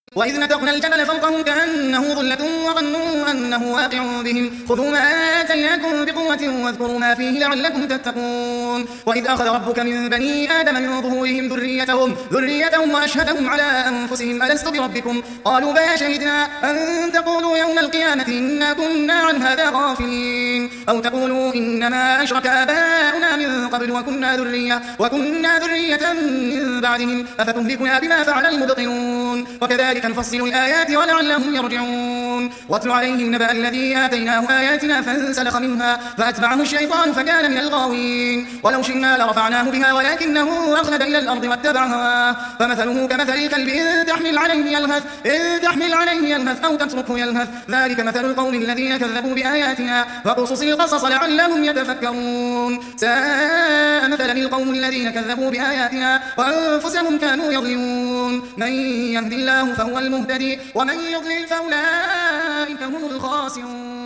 وإذ نتقنا الجبل فوقهم كأنه ظلة وظنوا أنه واقع بهم خذوا ما آتيناكم بقوة واذكروا ما فيه لعلكم تتقون. وإذ أخذ ربك من بني آدم من ظهورهم ذريتهم وأشهدهم على أنفسهم ألست بربكم قالوا بلى شهدنا أن تقولوا يوم القيامة إنا كنا عن هذا غافلين أو تقولوا إنما أشرك آباؤنا من قبل وكنا ذرية من بعدهم أفتهلكنا بما فعل المبطلون وكذلك نفصل الآيات ولعلهم يرجعون. واتل عليهم نبأ الذي آتيناه آياتنا فانسلخ منها فأتبعه الشيطان فكان من الغاوين ولو شئنا لرفعناه بها ولكنه أخلد إلى الأرض واتبع هواه فمثله كمثل الكلب إن تحمل عليه يلهث أو تتركه يلهث ذلك مثل القوم الذين كذبوا بآياتنا فقصص القصص لعلهم يتفكرون. ساء مثلا القوم الذين كذبوا بآياتنا وأنفسهم كانوا يظلمون. من يهد الله فهو المهتدي ومن يضلل فأولئك هم الخاسرون.